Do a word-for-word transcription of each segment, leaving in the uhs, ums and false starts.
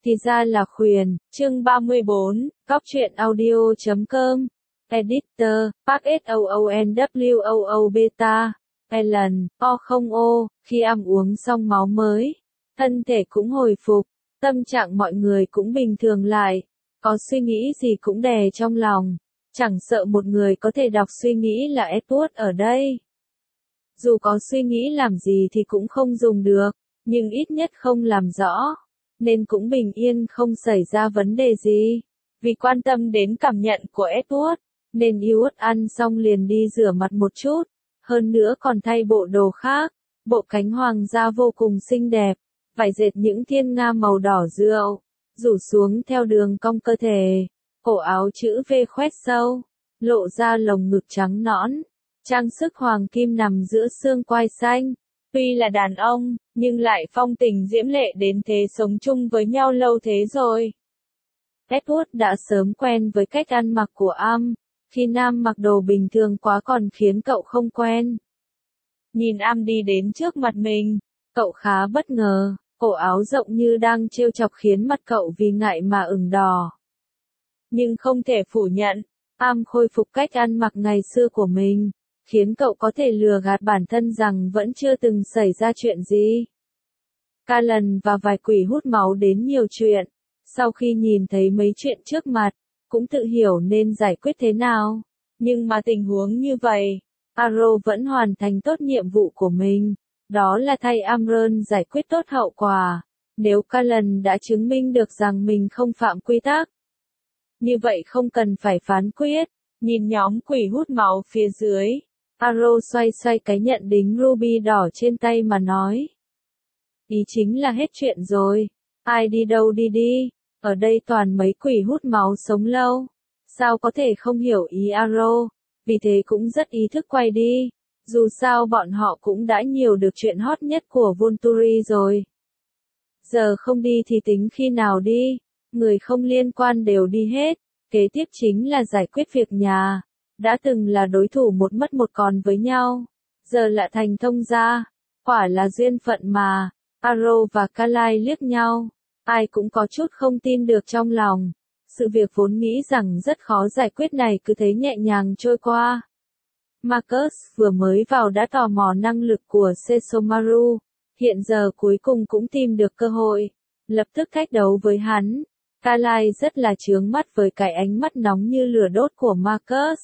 Thì ra là khuyển, chương ba mươi bốn, Cóc truyện audio chấm com, Editor, Park S O O N W O O Beta, Ellen, O không O, khi ăn uống xong máu mới, thân thể cũng hồi phục, tâm trạng mọi người cũng bình thường lại, có suy nghĩ gì cũng đè trong lòng, chẳng sợ một người có thể đọc suy nghĩ là Edward ở đây. Dù có suy nghĩ làm gì thì cũng không dùng được, nhưng ít nhất không làm rõ, nên cũng bình yên không xảy ra vấn đề gì. Vì quan tâm đến cảm nhận của Edward, nên Edward ăn xong liền đi rửa mặt một chút, hơn nữa còn thay bộ đồ khác, bộ cánh hoàng gia vô cùng xinh đẹp, vải dệt những thiên nga màu đỏ rượu, rủ xuống theo đường cong cơ thể, cổ áo chữ V khoét sâu, lộ ra lồng ngực trắng nõn, trang sức hoàng kim nằm giữa xương quai xanh. Tuy là đàn ông, nhưng lại phong tình diễm lệ đến thế, sống chung với nhau lâu thế rồi. Edward đã sớm quen với cách ăn mặc của Am, khi Nam mặc đồ bình thường quá còn khiến cậu không quen. Nhìn Am đi đến trước mặt mình, cậu khá bất ngờ, cổ áo rộng như đang trêu chọc khiến mặt cậu vì ngại mà ửng đỏ. Nhưng không thể phủ nhận, Am khôi phục cách ăn mặc ngày xưa của mình, khiến cậu có thể lừa gạt bản thân rằng vẫn chưa từng xảy ra chuyện gì. Callan và vài quỷ hút máu đến nhiều chuyện, sau khi nhìn thấy mấy chuyện trước mặt, cũng tự hiểu nên giải quyết thế nào. Nhưng mà tình huống như vậy, Arrow vẫn hoàn thành tốt nhiệm vụ của mình, đó là thay Amron giải quyết tốt hậu quả, nếu Callan đã chứng minh được rằng mình không phạm quy tắc. Như vậy không cần phải phán quyết, nhìn nhóm quỷ hút máu phía dưới. Arrow xoay xoay cái nhận đính ruby đỏ trên tay mà nói. Ý chính là hết chuyện rồi, ai đi đâu đi đi, ở đây toàn mấy quỷ hút máu sống lâu, sao có thể không hiểu ý Arrow, vì thế cũng rất ý thức quay đi, dù sao bọn họ cũng đã nhiều được chuyện hot nhất của Volturi rồi. Giờ không đi thì tính khi nào đi, người không liên quan đều đi hết, kế tiếp chính là giải quyết việc nhà. Đã từng là đối thủ một mất một còn với nhau, giờ lại thành thông gia, quả là duyên phận mà. Arrow và Kalai liếc nhau, ai cũng có chút không tin được trong lòng, sự việc vốn nghĩ rằng rất khó giải quyết này cứ thấy nhẹ nhàng trôi qua. Marcus vừa mới vào đã tò mò năng lực của Sesomaru, hiện giờ cuối cùng cũng tìm được cơ hội, lập tức thách đấu với hắn. Kalai rất là chướng mắt với cái ánh mắt nóng như lửa đốt của Marcus.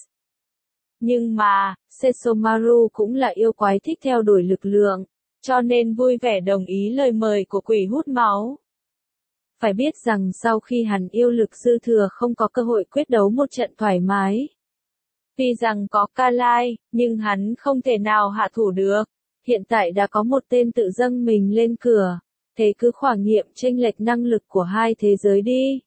Nhưng mà, Sesomaru cũng là yêu quái thích theo đuổi lực lượng, cho nên vui vẻ đồng ý lời mời của quỷ hút máu. Phải biết rằng sau khi hắn yêu lực dư thừa không có cơ hội quyết đấu một trận thoải mái. Tuy rằng có Kalai, nhưng hắn không thể nào hạ thủ được. Hiện tại đã có một tên tự dâng mình lên cửa, thế cứ khỏa nghiệm chênh lệch năng lực của hai thế giới đi.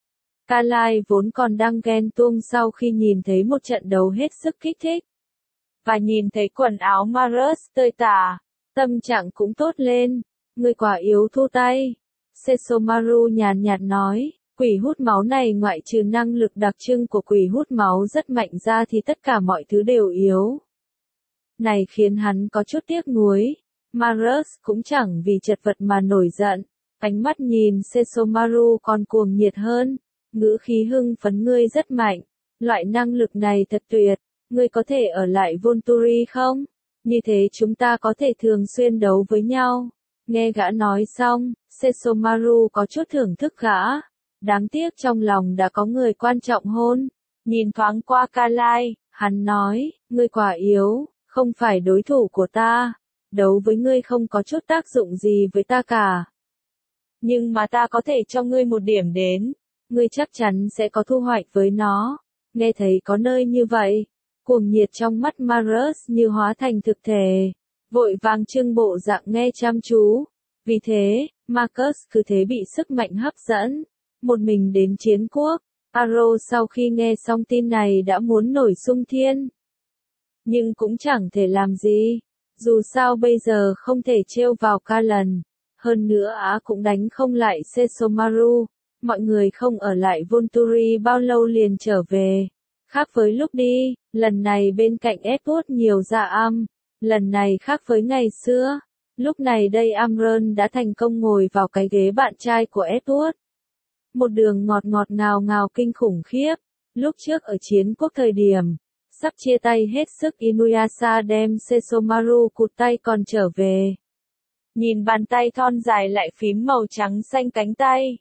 Kalai vốn còn đang ghen tuông sau khi nhìn thấy một trận đấu hết sức kích thích. Và nhìn thấy quần áo Marcus tơi tả, tâm trạng cũng tốt lên, người quả yếu thu tay. Sesomaru nhàn nhạt nói, quỷ hút máu này ngoại trừ năng lực đặc trưng của quỷ hút máu rất mạnh ra thì tất cả mọi thứ đều yếu. Này khiến hắn có chút tiếc nuối, Marcus cũng chẳng vì chật vật mà nổi giận, ánh mắt nhìn Sesomaru còn cuồng nhiệt hơn. Ngữ khí hưng phấn, ngươi rất mạnh, loại năng lực này thật tuyệt, ngươi có thể ở lại Volturi không? Như thế chúng ta có thể thường xuyên đấu với nhau. Nghe gã nói xong, Sesomaru có chút thưởng thức gã, đáng tiếc trong lòng đã có người quan trọng hôn. Nhìn thoáng qua Kalai, hắn nói, ngươi quả yếu, không phải đối thủ của ta, đấu với ngươi không có chút tác dụng gì với ta cả. Nhưng mà ta có thể cho ngươi một điểm đến. Ngươi chắc chắn sẽ có thu hoạch với nó. Nghe thấy có nơi như vậy, cuồng nhiệt trong mắt Marcus như hóa thành thực thể, vội vàng trưng bộ dạng nghe chăm chú. Vì thế, Marcus cứ thế bị sức mạnh hấp dẫn, một mình đến chiến quốc. Arrow sau khi nghe xong tin này đã muốn nổi xung thiên. Nhưng cũng chẳng thể làm gì, dù sao bây giờ không thể trêu vào Callan. Hơn nữa Á cũng đánh không lại Sesomaru. Mọi người không ở lại Volturi bao lâu liền trở về. Khác với lúc đi, lần này bên cạnh Edward nhiều dạ am, lần này khác với ngày xưa. Lúc này đây Amron đã thành công ngồi vào cái ghế bạn trai của Edward. một đường ngọt ngọt ngào ngào kinh khủng khiếp. Lúc trước ở chiến quốc thời điểm, sắp chia tay hết sức Inuyasha đem Sesomaru cụt tay còn trở về. Nhìn bàn tay thon dài lại phím màu trắng xanh cánh tay.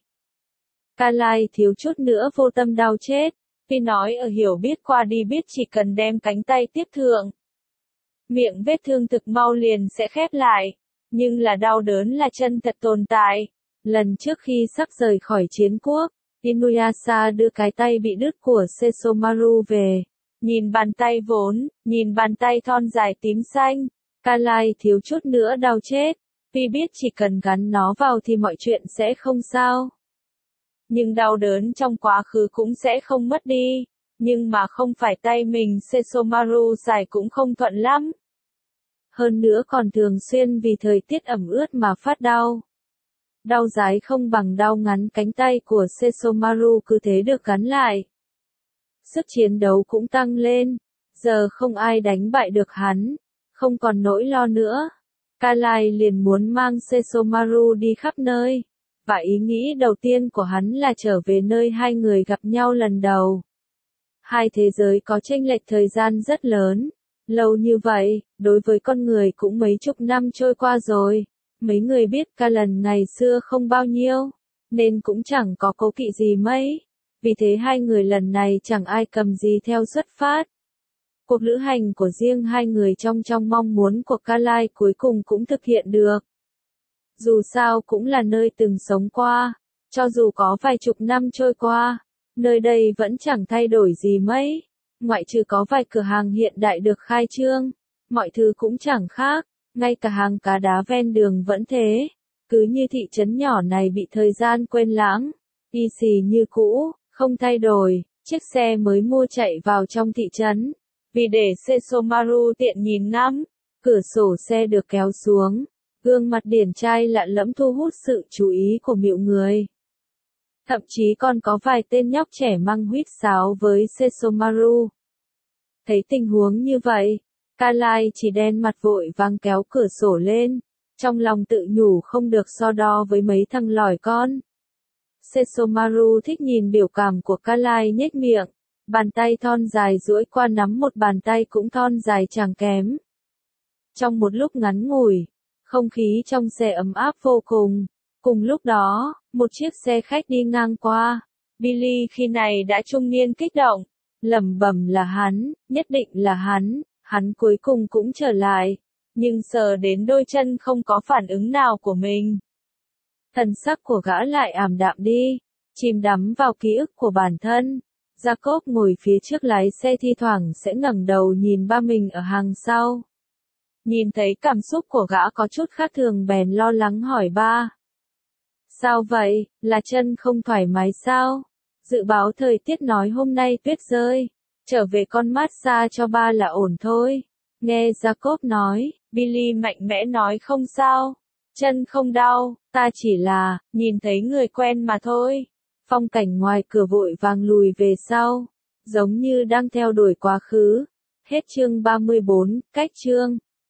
Carly thiếu chút nữa vô tâm đau chết, vì nói ở hiểu biết qua đi biết chỉ cần đem cánh tay tiếp thượng. Miệng vết thương thực mau liền sẽ khép lại, nhưng là đau đớn là chân thật tồn tại. Lần trước khi sắp rời khỏi chiến quốc, Inuyasha đưa cái tay bị đứt của Sesomaru về. Nhìn bàn tay vốn, nhìn bàn tay thon dài tím xanh, Carly thiếu chút nữa đau chết, vì biết chỉ cần gắn nó vào thì mọi chuyện sẽ không sao. Nhưng đau đớn trong quá khứ cũng sẽ không mất đi, nhưng mà không phải tay mình Sesomaru dài cũng không thuận lắm. Hơn nữa còn thường xuyên vì thời tiết ẩm ướt mà phát đau. Đau dái không bằng đau ngắn cánh tay của Sesomaru cứ thế được gắn lại. Sức chiến đấu cũng tăng lên, giờ không ai đánh bại được hắn, không còn nỗi lo nữa. Carly liền muốn mang Sesomaru đi khắp nơi, và ý nghĩ đầu tiên của hắn là trở về nơi hai người gặp nhau lần đầu. Hai thế giới có chênh lệch thời gian rất lớn, lâu như vậy, đối với con người cũng mấy chục năm trôi qua rồi. Mấy người biết ca lần ngày xưa không bao nhiêu, nên cũng chẳng có cố kỵ gì mấy. Vì thế hai người lần này chẳng ai cầm gì theo xuất phát. Cuộc lữ hành của riêng hai người trong trong mong muốn của Carly cuối cùng cũng thực hiện được. Dù sao cũng là nơi từng sống qua, cho dù có vài chục năm trôi qua, nơi đây vẫn chẳng thay đổi gì mấy. Ngoại trừ có vài cửa hàng hiện đại được khai trương, mọi thứ cũng chẳng khác. Ngay cả hàng cá đá ven đường vẫn thế, cứ như thị trấn nhỏ này bị thời gian quên lãng, y xì như cũ, không thay đổi. Chiếc xe mới mua chạy vào trong thị trấn, vì để Sesomaru tiện nhìn ngắm, cửa sổ xe được kéo xuống, gương mặt điển trai lạ lẫm thu hút sự chú ý của nhiều người. Thậm chí còn có vài tên nhóc trẻ măng huýt sáo với Sesomaru. Thấy tình huống như vậy, Carly chỉ đen mặt vội vàng kéo cửa sổ lên, trong lòng tự nhủ không được so đo với mấy thằng lỏi con. Sesomaru thích nhìn biểu cảm của Carly nhếch miệng, bàn tay thon dài duỗi qua nắm một bàn tay cũng thon dài chẳng kém. Trong một lúc ngắn ngủi, không khí trong xe ấm áp vô cùng. Cùng lúc đó, một chiếc xe khách đi ngang qua. Billy khi này đã trung niên kích động, lẩm bẩm là hắn, nhất định là hắn. Hắn cuối cùng cũng trở lại, nhưng sờ đến đôi chân không có phản ứng nào của mình. Thần sắc của gã lại ảm đạm đi, chìm đắm vào ký ức của bản thân. Jacob ngồi phía trước lái xe thi thoảng sẽ ngẩng đầu nhìn ba mình ở hàng sau. Nhìn thấy cảm xúc của gã có chút khác thường bèn lo lắng hỏi ba. Sao vậy, là chân không thoải mái sao? Dự báo thời tiết nói hôm nay tuyết rơi. Trở về con massage cho ba là ổn thôi. Nghe Jacob nói, Billy mạnh mẽ nói không sao. Chân không đau, ta chỉ là, nhìn thấy người quen mà thôi. Phong cảnh ngoài cửa vội vàng lùi về sau, giống như đang theo đuổi quá khứ. Hết chương ba mươi bốn, cách chương.